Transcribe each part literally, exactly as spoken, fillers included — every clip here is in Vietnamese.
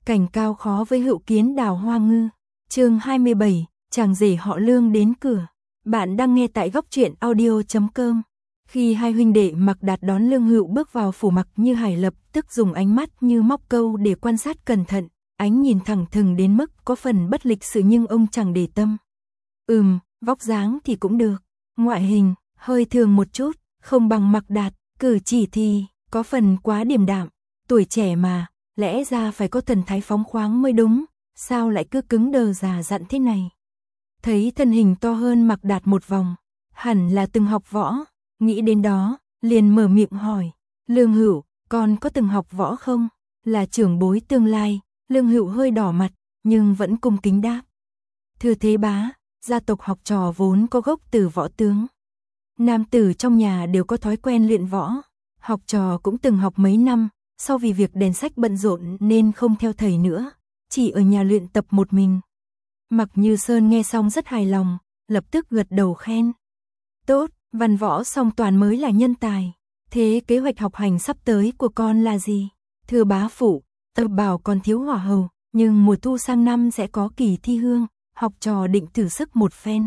Cảnh cao khó với hữu kiến đào hoa ngư. Chương hai mươi bảy, chàng rể họ Lương đến cửa. Bạn đang nghe tại góc truyện audio chấm com. Khi hai huynh đệ Mạc Đạt đón Lương Hữu bước vào phủ, Mạc Như Hải lập tức dùng ánh mắt như móc câu để quan sát cẩn thận, ánh nhìn thẳng thừng đến mức có phần bất lịch sự nhưng ông chẳng để tâm. Ừm, vóc dáng thì cũng được, ngoại hình hơi thường một chút, không bằng Mạc Đạt, cử chỉ thì có phần quá điềm đạm, tuổi trẻ mà, lẽ ra phải có thần thái phóng khoáng mới đúng, sao lại cứ cứng đờ già dặn thế này. Thấy thân hình to hơn Mạc Đạt một vòng, hẳn là từng học võ, nghĩ đến đó, liền mở miệng hỏi, Lương Hữu, con có từng học võ không? Là trưởng bối tương lai, Lương Hữu hơi đỏ mặt, nhưng vẫn cung kính đáp. Thưa thế bá, gia tộc học trò vốn có gốc từ võ tướng. Nam tử trong nhà đều có thói quen luyện võ, học trò cũng từng học mấy năm, sau vì việc đèn sách bận rộn nên không theo thầy nữa, chỉ ở nhà luyện tập một mình. Mạc Như Sơn nghe xong rất hài lòng, lập tức gật đầu khen. Tốt, văn võ song toàn mới là nhân tài. Thế kế hoạch học hành sắp tới của con là gì? Thưa bá phụ, tập bảo còn thiếu hỏa hầu, nhưng mùa thu sang năm sẽ có kỳ thi hương, học trò định thử sức một phen.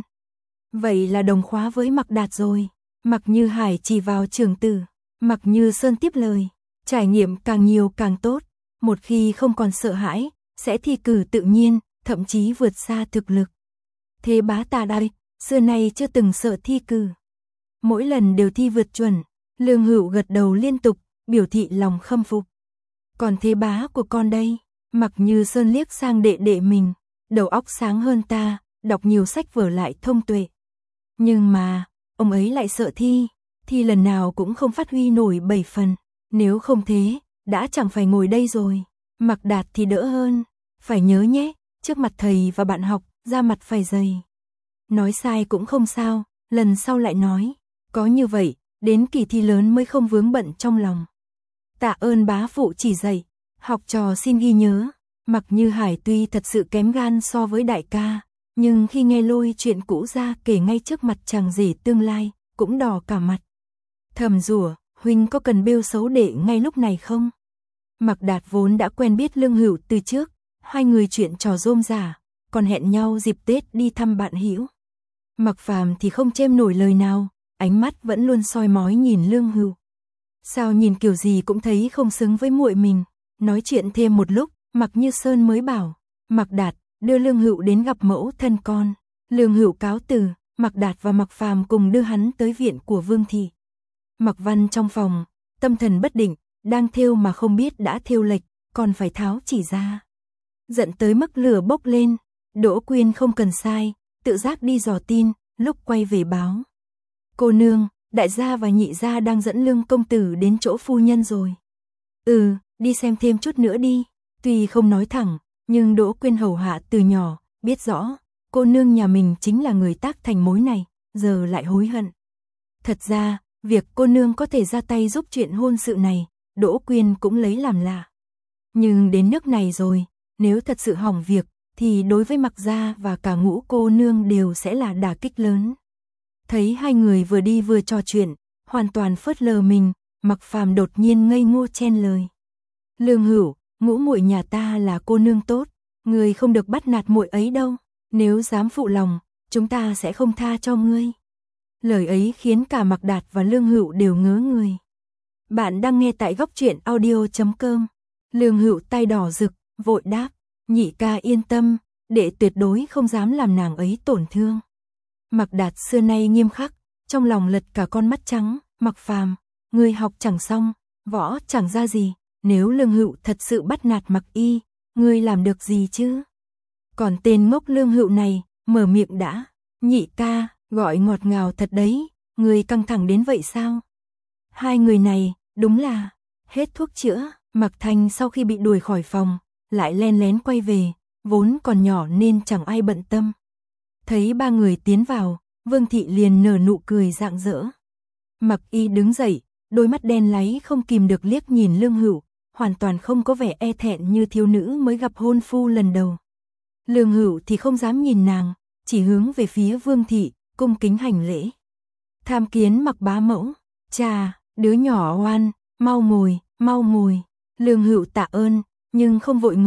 Vậy là đồng khóa với Mạc Đạt rồi. Mạc Như Hải chỉ vào trường tử. Mạc Như Sơn tiếp lời, trải nghiệm càng nhiều càng tốt, một khi không còn sợ hãi, sẽ thi cử tự nhiên, thậm chí vượt xa thực lực. Thế bá ta đây, xưa nay chưa từng sợ thi cử. Mỗi lần đều thi vượt chuẩn. Lương Hữu gật đầu liên tục, biểu thị lòng khâm phục. Còn thế bá của con đây? Mạc Như Sơn liếc sang đệ đệ mình, đầu óc sáng hơn ta, đọc nhiều sách vở lại thông tuệ. Nhưng mà, ông ấy lại sợ thi, thi lần nào cũng không phát huy nổi bảy phần, nếu không thế, đã chẳng phải ngồi đây rồi. Mạc Đạt thì đỡ hơn, phải nhớ nhé, trước mặt thầy và bạn học, da mặt phải dày. Nói sai cũng không sao, lần sau lại nói, có như vậy, đến kỳ thi lớn mới không vướng bận trong lòng. Tạ ơn bá phụ chỉ dạy, học trò xin ghi nhớ. Mạc Như Hải tuy thật sự kém gan so với đại ca, nhưng khi nghe lôi chuyện cũ ra kể ngay trước mặt chàng rể tương lai, cũng đỏ cả mặt. Thầm rủa, huynh có cần bêu xấu đệ ngay lúc này không? Mạc Đạt vốn đã quen biết Lương Hữu từ trước, hai người chuyện trò rôm rả, còn hẹn nhau dịp Tết đi thăm bạn hữu. Mạc Phàm thì không chêm nổi lời nào, ánh mắt vẫn luôn soi mói nhìn Lương Hữu. Sao nhìn kiểu gì cũng thấy không xứng với muội mình. Nói chuyện thêm một lúc, Mạc Như Sơn mới bảo, Mạc Đạt, đưa Lương Hữu đến gặp mẫu thân con. Lương Hữu cáo từ, Mạc Đạt và Mạc Phàm cùng đưa hắn tới viện của Vương thị. Mạc Văn trong phòng, tâm thần bất định, đang thêu mà không biết đã thêu lệch, còn phải tháo chỉ ra. Giận tới mức lửa bốc lên, Đỗ Quyên không cần sai, tự giác đi dò tin, lúc quay về báo. Cô nương, đại gia và nhị gia đang dẫn Lương công tử đến chỗ phu nhân rồi. Ừ, đi xem thêm chút nữa đi. Tuy không nói thẳng, nhưng Đỗ Quyên hầu hạ từ nhỏ, biết rõ, cô nương nhà mình chính là người tác thành mối này, giờ lại hối hận. Thật ra, việc cô nương có thể ra tay giúp chuyện hôn sự này, Đỗ Quyên cũng lấy làm lạ. Nhưng đến nước này rồi, nếu thật sự hỏng việc, thì đối với Mạc gia và cả ngũ cô nương đều sẽ là đả kích lớn. Thấy hai người vừa đi vừa trò chuyện, hoàn toàn phớt lờ mình, Mạc Phàm đột nhiên ngây ngô chen lời. Lương Hữu, ngũ muội nhà ta là cô nương tốt, ngươi không được bắt nạt muội ấy đâu, nếu dám phụ lòng, chúng ta sẽ không tha cho ngươi. Lời ấy khiến cả Mạc Đạt và Lương Hữu đều ngớ người. Bạn đang nghe tại góc truyện audio chấm com. Lương Hữu tay đỏ rực, vội đáp, nhị ca yên tâm, đệ tuyệt đối không dám làm nàng ấy tổn thương. Mạc Đạt xưa nay nghiêm khắc, trong lòng lật cả con mắt trắng. Mạc Phàm, ngươi học chẳng xong, võ chẳng ra gì, nếu Lương Hữu thật sự bắt nạt Mạc y, ngươi làm được gì chứ? Còn tên ngốc Lương Hữu này, mở miệng đã, nhị ca, gọi ngọt ngào thật đấy, ngươi căng thẳng đến vậy sao? Hai người này, đúng là, hết thuốc chữa. Mạc Thanh sau khi bị đuổi khỏi phòng, lại len lén quay về, vốn còn nhỏ nên chẳng ai bận tâm. Thấy ba người tiến vào, Vương thị liền nở nụ cười rạng rỡ. Mạc y đứng dậy, đôi mắt đen láy không kìm được liếc nhìn Lương Hữu, hoàn toàn không có vẻ e thẹn như thiếu nữ mới gặp hôn phu lần đầu. Lương Hữu thì không dám nhìn nàng, chỉ hướng về phía Vương thị, cung kính hành lễ. Tham kiến Mạc bá mẫu, chà, đứa nhỏ oan, mau ngồi, mau ngồi. Lương Hữu tạ ơn, nhưng không vội ngồi,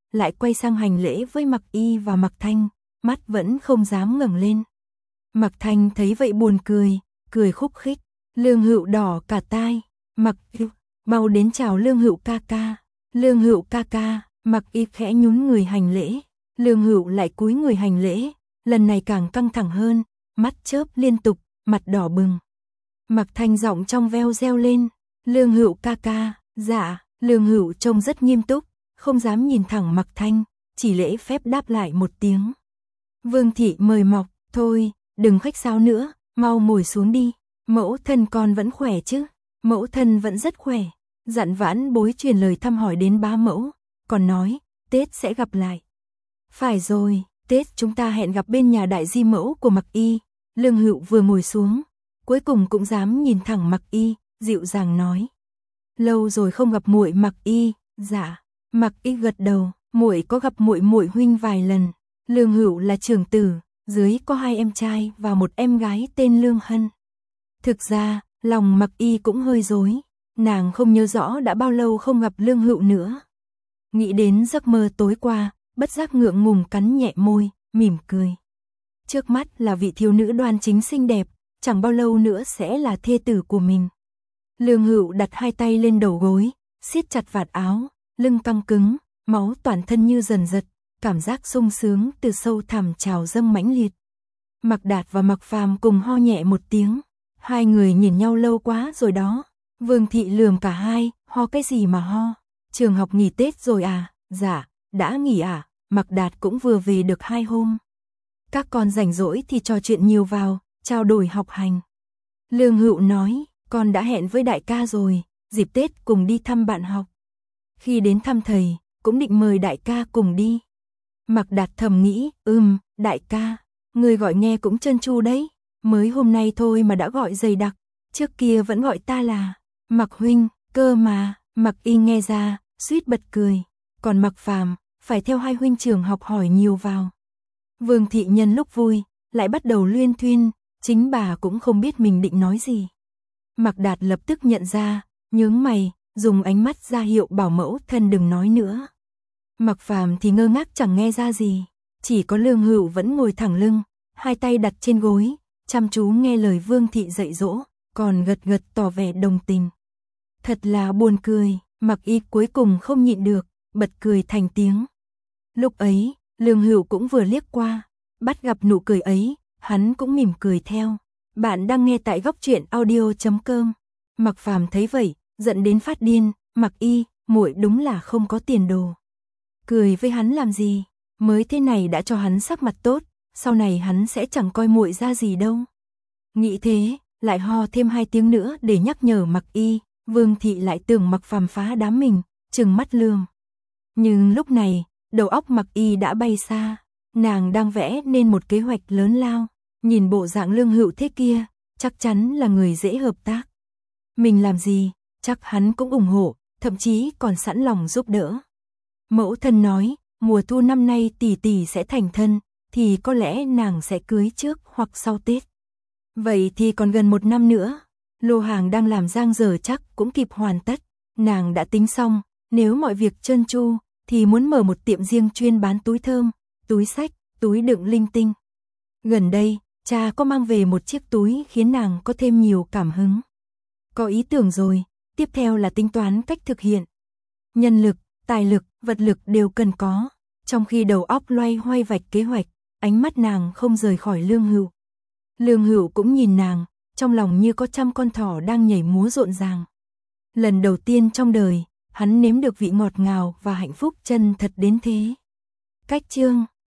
lại quay sang hành lễ với Mặc Y và Mặc Thanh, mắt vẫn không dám ngẩng lên. Mặc Thanh thấy vậy buồn cười, cười khúc khích. Lương Hữu đỏ cả tai. Mặc Y, mau đến chào Lương Hữu ca ca. Lương Hữu ca ca. Mặc Y khẽ nhún người hành lễ. Lương Hữu lại cúi người hành lễ, lần này càng căng thẳng hơn, mắt chớp liên tục, mặt đỏ bừng. Mặc Thanh giọng trong veo reo lên, Lương Hữu ca ca. Dạ. Lương Hữu trông rất nghiêm túc, không dám nhìn thẳng Mặc Thanh, chỉ lễ phép đáp lại một tiếng. Vương thị mời mọc, thôi, đừng khách sáo nữa, mau ngồi xuống đi. Mẫu thân con vẫn khỏe chứ? Mẫu thân vẫn rất khỏe. Dặn vãn bối truyền lời thăm hỏi đến bá mẫu, còn nói, Tết sẽ gặp lại. Phải rồi, Tết chúng ta hẹn gặp bên nhà đại di mẫu của Mặc Y. Lương Hữu vừa ngồi xuống, cuối cùng cũng dám nhìn thẳng Mặc Y, dịu dàng nói. Lâu rồi không gặp muội Mặc Y. Dạ. Mặc Y gật đầu, muội có gặp muội muội huynh vài lần. Lương Hữu là trưởng tử, dưới có hai em trai và một em gái tên Lương Hân. Thực ra, lòng Mặc Y cũng hơi rối, nàng không nhớ rõ đã bao lâu không gặp Lương Hữu nữa. Nghĩ đến giấc mơ tối qua, bất giác ngượng ngùng cắn nhẹ môi, mỉm cười. Trước mắt là vị thiếu nữ đoan chính xinh đẹp, chẳng bao lâu nữa sẽ là thê tử của mình. Lương Hữu đặt hai tay lên đầu gối, siết chặt vạt áo, lưng căng cứng, máu toàn thân như dần giật, cảm giác sung sướng từ sâu thẳm trào dâng mãnh liệt. Mặc Đạt và Mặc Phàm cùng ho nhẹ một tiếng, hai người nhìn nhau lâu quá rồi đó. Vương thị lườm cả hai, ho cái gì mà ho? Trường học nghỉ Tết rồi à? Dạ, đã nghỉ à? Mặc Đạt cũng vừa về được hai hôm. Các con rảnh rỗi thì trò chuyện nhiều vào, trao đổi học hành. Lương Hữu nói, con đã hẹn với đại ca rồi, dịp Tết cùng đi thăm bạn học. Khi đến thăm thầy, cũng định mời đại ca cùng đi. Mặc Đạt thầm nghĩ, ừm, đại ca, người gọi nghe cũng trơn tru đấy, mới hôm nay thôi mà đã gọi dày đặc, trước kia vẫn gọi ta là Mặc huynh, cơ mà. Mặc Y nghe ra, suýt bật cười, còn Mặc Phàm phải theo hai huynh trưởng học hỏi nhiều vào. Vương thị nhân lúc vui, lại bắt đầu luyên thuyên, chính bà cũng không biết mình định nói gì. Mặc Đạt lập tức nhận ra, nhướng mày, dùng ánh mắt ra hiệu bảo mẫu thân đừng nói nữa. Mặc Phàm thì ngơ ngác chẳng nghe ra gì, chỉ có Lương Hữu vẫn ngồi thẳng lưng, hai tay đặt trên gối, chăm chú nghe lời Vương thị dạy dỗ, còn gật gật tỏ vẻ đồng tình. Thật là buồn cười, Mặc Y cuối cùng không nhịn được, bật cười thành tiếng. Lúc ấy, Lương Hữu cũng vừa liếc qua, bắt gặp nụ cười ấy, hắn cũng mỉm cười theo. Bạn đang nghe tại góc truyện audio chấm com. Mặc Phàm thấy vậy, giận đến phát điên, Mặc Y, muội đúng là không có tiền đồ. Cười với hắn làm gì, mới thế này đã cho hắn sắc mặt tốt, sau này hắn sẽ chẳng coi muội ra gì đâu. Nghĩ thế, lại ho thêm hai tiếng nữa để nhắc nhở Mặc Y. Vương thị lại tưởng Mặc Phàm phá đám mình, trừng mắt lườm. Nhưng lúc này, đầu óc Mặc Y đã bay xa, nàng đang vẽ nên một kế hoạch lớn lao, nhìn bộ dạng Lương Hữu thế kia, chắc chắn là người dễ hợp tác. Mình làm gì, chắc hắn cũng ủng hộ, thậm chí còn sẵn lòng giúp đỡ. Mẫu thân nói, mùa thu năm nay tỷ tỷ sẽ thành thân, thì có lẽ nàng sẽ cưới trước hoặc sau Tết. Vậy thì còn gần một năm nữa. Lô hàng đang làm dang dở chắc cũng kịp hoàn tất, nàng đã tính xong, nếu mọi việc trơn tru, thì muốn mở một tiệm riêng chuyên bán túi thơm, túi xách, túi đựng linh tinh. Gần đây, cha có mang về một chiếc túi khiến nàng có thêm nhiều cảm hứng. Có ý tưởng rồi, tiếp theo là tính toán cách thực hiện. Nhân lực, tài lực, vật lực đều cần có, trong khi đầu óc loay hoay vạch kế hoạch, ánh mắt nàng không rời khỏi Lương Hữu. Lương Hữu cũng nhìn nàng, trong lòng như có trăm con thỏ đang nhảy múa rộn ràng. Lần đầu tiên trong đời, hắn nếm được vị ngọt ngào và hạnh phúc chân thật đến thế. Cách chương